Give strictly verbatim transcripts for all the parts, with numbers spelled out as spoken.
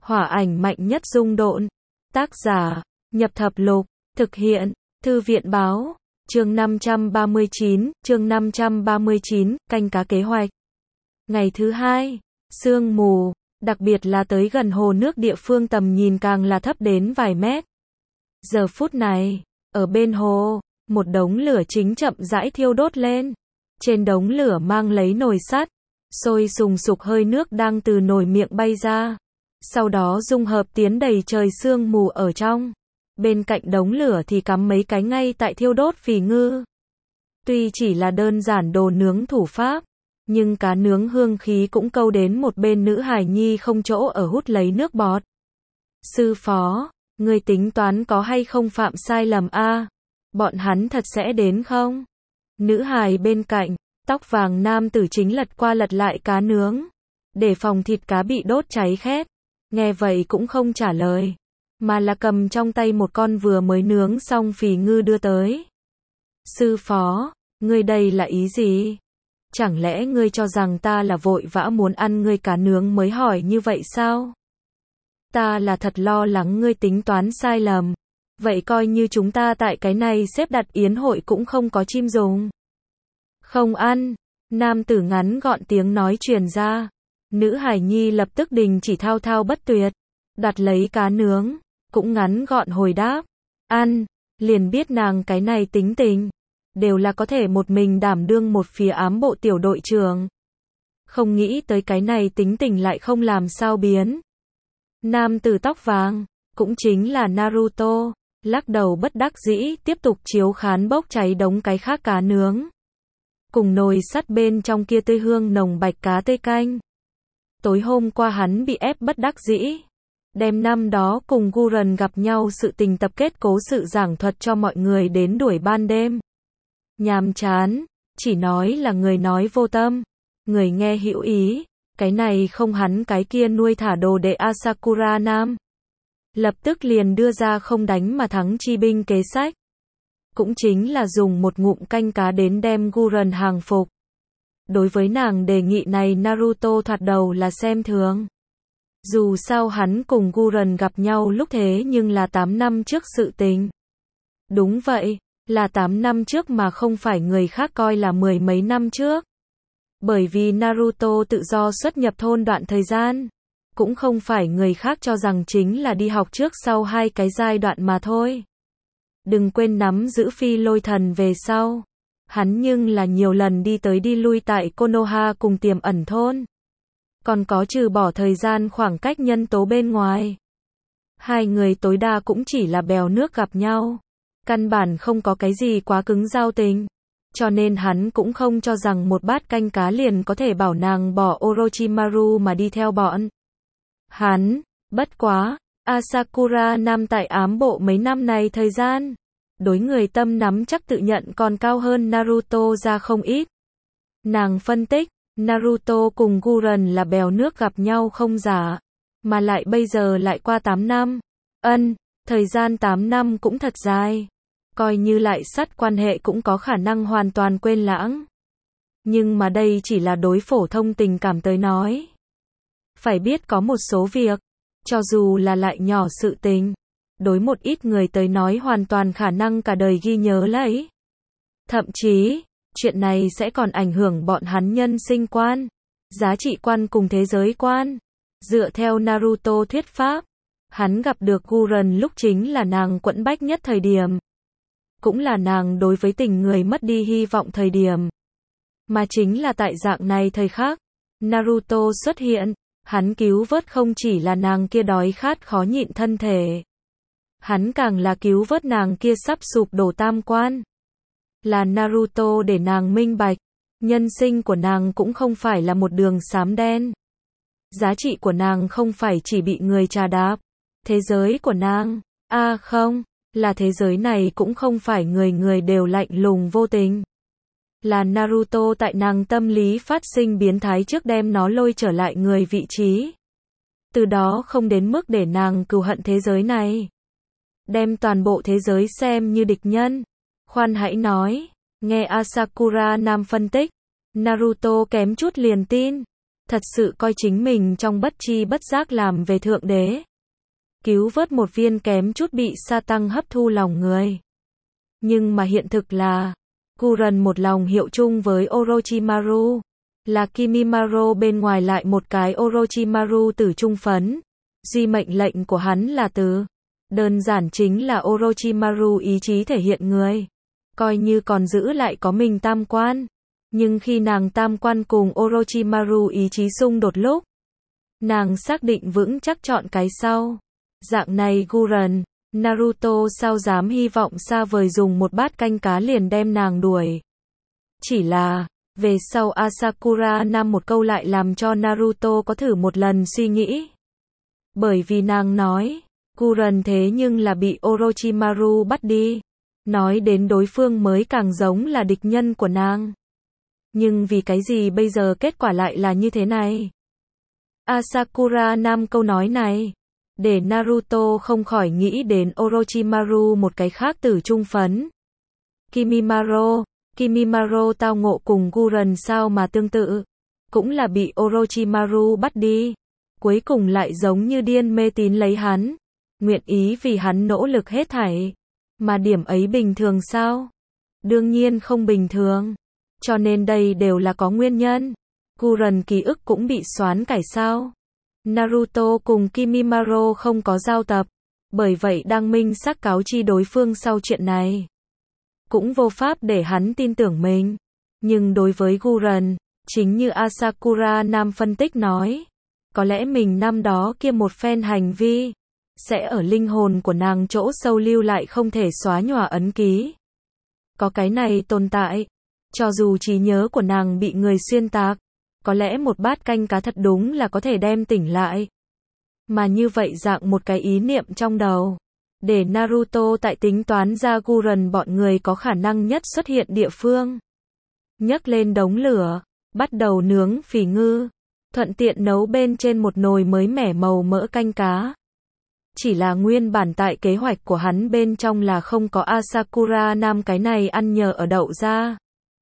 Hỏa ảnh mạnh nhất dung độn. Tác giả, Nhập Thập Lục. Thực hiện, Thư viện báo. Chương năm trăm ba mươi chín, chương năm trăm ba mươi chín, canh cá kế hoạch. Ngày thứ hai, sương mù, đặc biệt là tới gần hồ nước địa phương tầm nhìn càng là thấp đến vài mét. Giờ phút này, ở bên hồ, một đống lửa chính chậm rãi thiêu đốt lên. Trên đống lửa mang lấy nồi sắt, sôi sùng sục hơi nước đang từ nồi miệng bay ra. Sau đó dung hợp tiến đầy trời sương mù ở trong. Bên cạnh đống lửa thì cắm mấy cái ngay tại thiêu đốt phì ngư. Tuy chỉ là đơn giản đồ nướng thủ pháp, nhưng cá nướng hương khí cũng câu đến một bên nữ hài nhi không chỗ ở hút lấy nước bọt. Sư phó, ngươi tính toán có hay không phạm sai lầm a? Bọn hắn thật sẽ đến không? Nữ hài bên cạnh, tóc vàng nam tử chính lật qua lật lại cá nướng, để phòng thịt cá bị đốt cháy khét. Nghe vậy cũng không trả lời, mà là cầm trong tay một con vừa mới nướng xong phì ngư đưa tới. Sư phó, ngươi đây là ý gì? Chẳng lẽ ngươi cho rằng ta là vội vã muốn ăn ngươi cá nướng mới hỏi như vậy sao? Ta là thật lo lắng ngươi tính toán sai lầm. Vậy coi như chúng ta tại cái này xếp đặt yến hội cũng không có chim dùng. Không ăn. Nam tử ngắn gọn tiếng nói truyền ra. Nữ hải nhi lập tức đình chỉ thao thao bất tuyệt. Đặt lấy cá nướng, cũng ngắn gọn hồi đáp. Ăn. Liền biết nàng cái này tính tình. Đều là có thể một mình đảm đương một phía ám bộ tiểu đội trưởng. Không nghĩ tới cái này tính tình lại không làm sao biến. Nam tử tóc vàng, cũng chính là Naruto, lắc đầu bất đắc dĩ tiếp tục chiếu khán bốc cháy đống cái khác cá nướng. Cùng nồi sắt bên trong kia tươi hương nồng bạch cá tươi canh. Tối hôm qua hắn bị ép bất đắc dĩ. Đem năm đó cùng Guren gặp nhau sự tình tập kết cố sự giảng thuật cho mọi người đến đuổi ban đêm. Nhàm chán, chỉ nói là người nói vô tâm, người nghe hữu ý, cái này không hắn cái kia nuôi thả đồ đệ Asakura Nam. Lập tức liền đưa ra không đánh mà thắng chi binh kế sách. Cũng chính là dùng một ngụm canh cá đến đem Guren hàng phục. Đối với nàng đề nghị này Naruto thoạt đầu là xem thường. Dù sao hắn cùng Guren gặp nhau lúc thế nhưng là tám năm trước sự tình. Đúng vậy, là tám năm trước mà không phải người khác coi là mười mấy năm trước. Bởi vì Naruto tự do xuất nhập thôn đoạn thời gian, cũng không phải người khác cho rằng chính là đi học trước sau hai cái giai đoạn mà thôi. Đừng quên nắm giữ phi lôi thần về sau. Hắn nhưng là nhiều lần đi tới đi lui tại Konoha cùng tiềm ẩn thôn. Còn có trừ bỏ thời gian khoảng cách nhân tố bên ngoài. Hai người tối đa cũng chỉ là bèo nước gặp nhau. Căn bản không có cái gì quá cứng giao tình. Cho nên hắn cũng không cho rằng một bát canh cá liền có thể bảo nàng bỏ Orochimaru mà đi theo bọn. Hắn, bất quá, Asakura Nam tại ám bộ mấy năm này thời gian. Đối người tâm nắm chắc tự nhận còn cao hơn Naruto ra không ít. Nàng phân tích, Naruto cùng Guren là bèo nước gặp nhau không giả. Mà lại bây giờ lại qua tám năm. Ân, thời gian tám năm cũng thật dài. Coi như lại sắt quan hệ cũng có khả năng hoàn toàn quên lãng. Nhưng mà đây chỉ là đối phổ thông tình cảm tới nói. Phải biết có một số việc, cho dù là lại nhỏ sự tình, đối một ít người tới nói hoàn toàn khả năng cả đời ghi nhớ lấy. Thậm chí, chuyện này sẽ còn ảnh hưởng bọn hắn nhân sinh quan, giá trị quan cùng thế giới quan. Dựa theo Naruto thuyết pháp, hắn gặp được Guren lúc chính là nàng quẫn bách nhất thời điểm. Cũng là nàng đối với tình người mất đi hy vọng thời điểm. Mà chính là tại dạng này thời khắc, Naruto xuất hiện, hắn cứu vớt không chỉ là nàng kia đói khát khó nhịn thân thể. Hắn càng là cứu vớt nàng kia sắp sụp đổ tam quan. Là Naruto để nàng minh bạch, nhân sinh của nàng cũng không phải là một đường xám đen. Giá trị của nàng không phải chỉ bị người trà đạp. Thế giới của nàng, a à không, là thế giới này cũng không phải người người đều lạnh lùng vô tình. Là Naruto tại nàng tâm lý phát sinh biến thái trước đem nó lôi trở lại người vị trí. Từ đó không đến mức để nàng cừu hận thế giới này. Đem toàn bộ thế giới xem như địch nhân. Khoan hãy nói, nghe Asakura Nam phân tích, Naruto kém chút liền tin. thật sự coi chính mình trong bất chi bất giác làm về thượng đế. Cứu vớt một viên kém chút bị sa tăng hấp thu lòng người. Nhưng mà hiện thực là, Guren một lòng hiệu chung với Orochimaru, là Kimimaro bên ngoài lại một cái Orochimaru tử trung phấn. Duy mệnh lệnh của hắn là từ. Đơn giản chính là Orochimaru ý chí thể hiện người. Coi như còn giữ lại có mình tam quan. Nhưng khi nàng tam quan cùng Orochimaru ý chí xung đột lúc, nàng xác định vững chắc chọn cái sau. Dạng này Guren, Naruto sao dám hy vọng xa vời dùng một bát canh cá liền đem nàng đuổi. Chỉ là, về sau Asakura Nam một câu lại làm cho Naruto có thử một lần suy nghĩ. Bởi vì nàng nói, Guren thế nhưng là bị Orochimaru bắt đi. Nói đến đối phương mới càng giống là địch nhân của nàng. Nhưng vì cái gì bây giờ kết quả lại là như thế này? Asakura Nam câu nói này, để Naruto không khỏi nghĩ đến Orochimaru một cái khác tử trung phấn. Kimimaro, Kimimaro tao ngộ cùng Guren sao mà tương tự, cũng là bị Orochimaru bắt đi, cuối cùng lại giống như điên mê tín lấy hắn, nguyện ý vì hắn nỗ lực hết thảy, mà điểm ấy bình thường sao? Đương nhiên không bình thường, cho nên đây đều là có nguyên nhân. Guren ký ức cũng bị xoán cải sao? Naruto cùng Kimimaro không có giao tập, bởi vậy đang minh xác cáo chi đối phương sau chuyện này. Cũng vô pháp để hắn tin tưởng mình. Nhưng đối với Guren, chính như Asakura Nam phân tích nói, có lẽ mình năm đó kia một phen hành vi, sẽ ở linh hồn của nàng chỗ sâu lưu lại không thể xóa nhòa ấn ký. Có cái này tồn tại, cho dù trí nhớ của nàng bị người xuyên tạc, có lẽ một bát canh cá thật đúng là có thể đem tỉnh lại. Mà như vậy dạng một cái ý niệm trong đầu, để Naruto tại tính toán ra Guren bọn người có khả năng nhất xuất hiện địa phương. Nhấc lên đống lửa, bắt đầu nướng phỉ ngư, thuận tiện nấu bên trên một nồi mới mẻ màu mỡ canh cá. Chỉ là nguyên bản tại kế hoạch của hắn bên trong là không có Asakura Nam cái này ăn nhờ ở đậu ra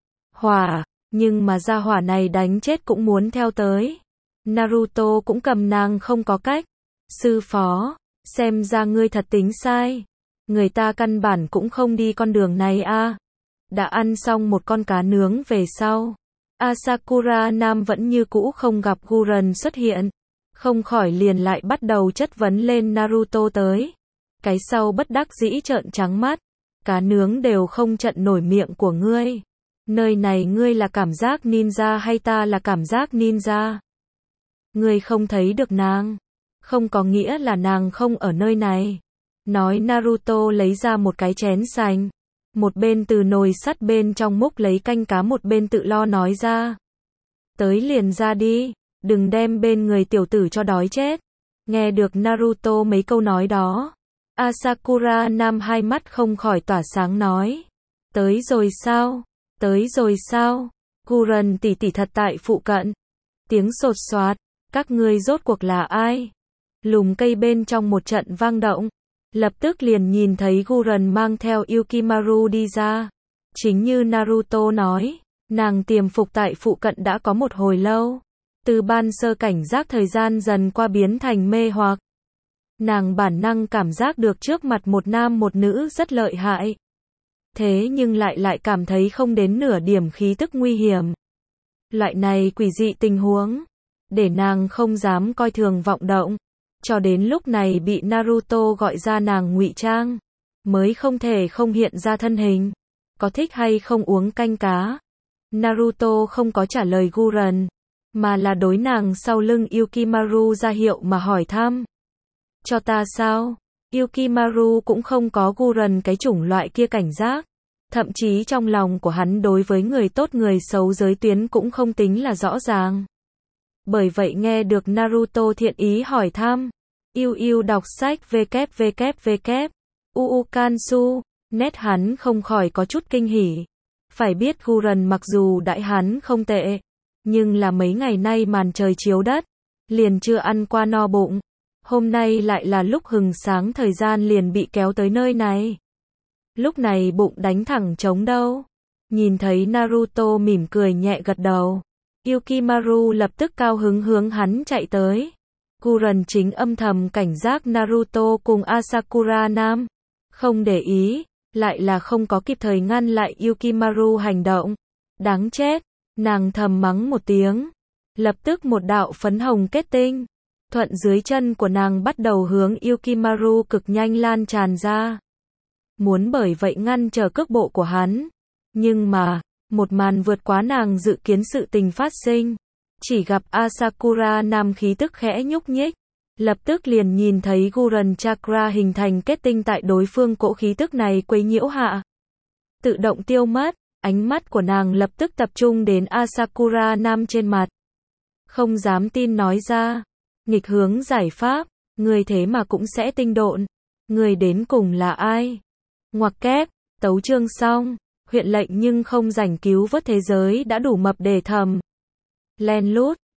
hỏa, nhưng mà gia hỏa này đánh chết cũng muốn theo tới. Naruto cũng cầm nàng không có cách. Sư phó, xem ra ngươi thật tính sai. Người ta căn bản cũng không đi con đường này a. À. Đã ăn xong một con cá nướng về sau, Asakura Nam vẫn như cũ không gặp Guren xuất hiện. Không khỏi liền lại bắt đầu chất vấn lên Naruto tới. Cái sau bất đắc dĩ trợn trắng mắt. Cá nướng đều không trận nổi miệng của ngươi. Nơi này ngươi là cảm giác ninja hay ta là cảm giác ninja? Ngươi không thấy được nàng. Không có nghĩa là nàng không ở nơi này. Nói Naruto lấy ra một cái chén sành. Một bên từ nồi sắt bên trong múc lấy canh cá một bên tự lo nói ra. Tới liền ra đi. Đừng đem bên người tiểu tử cho đói chết. Nghe được Naruto mấy câu nói đó, Asakura Nam hai mắt không khỏi tỏa sáng nói. Tới rồi sao? Tới rồi sao? Guren tỷ tỷ thật tại phụ cận. Tiếng sột soạt, các ngươi rốt cuộc là ai? Lùm cây bên trong một trận vang động, lập tức liền nhìn thấy Guren mang theo Yukimaru đi ra. Chính như Naruto nói, nàng tiềm phục tại phụ cận đã có một hồi lâu. Từ ban sơ cảnh giác thời gian dần qua biến thành mê hoặc. Nàng bản năng cảm giác được trước mặt một nam một nữ rất lợi hại. Thế nhưng lại lại cảm thấy không đến nửa điểm khí tức nguy hiểm. Loại này quỷ dị tình huống, để nàng không dám coi thường vọng động. Cho đến lúc này bị Naruto gọi ra nàng ngụy trang, mới không thể không hiện ra thân hình. Có thích hay không uống canh cá? Naruto không có trả lời Guren, mà là đối nàng sau lưng Yukimaru ra hiệu mà hỏi thăm. Cho ta sao? Yukimaru cũng không có Guren cái chủng loại kia cảnh giác. Thậm chí trong lòng của hắn đối với người tốt người xấu giới tuyến cũng không tính là rõ ràng. Bởi vậy nghe được Naruto thiện ý hỏi thăm. Yêu yêu đọc sách www. Uukansu. Nét hắn không khỏi có chút kinh hỉ. Phải biết Guren mặc dù đại hắn không tệ, nhưng là mấy ngày nay màn trời chiếu đất, liền chưa ăn qua no bụng. Hôm nay lại là lúc hừng sáng thời gian liền bị kéo tới nơi này. Lúc này bụng đánh thẳng trống đâu. Nhìn thấy Naruto mỉm cười nhẹ gật đầu. Yukimaru lập tức cao hứng hướng hắn chạy tới. Guren chính âm thầm cảnh giác Naruto cùng Asakura Nam. Không để ý, lại là không có kịp thời ngăn lại Yukimaru hành động. Đáng chết, nàng thầm mắng một tiếng. Lập tức một đạo phấn hồng kết tinh. Thuận dưới chân của nàng bắt đầu hướng Yukimaru cực nhanh lan tràn ra. Muốn bởi vậy ngăn trở cước bộ của hắn. Nhưng mà, một màn vượt quá nàng dự kiến sự tình phát sinh. Chỉ gặp Asakura Nam khí tức khẽ nhúc nhích. Lập tức liền nhìn thấy Guren Chakra hình thành kết tinh tại đối phương cỗ khí tức này quấy nhiễu hạ. Tự động tiêu mất, ánh mắt của nàng lập tức tập trung đến Asakura Nam trên mặt. Không dám tin nói ra. Nghịch hướng giải pháp, người thế mà cũng sẽ tinh độn. Người đến cùng là ai? Ngoặc kép, tấu chương xong. Huyện lệnh nhưng không rảnh cứu vớt thế giới đã đủ mập để thầm. Len lút,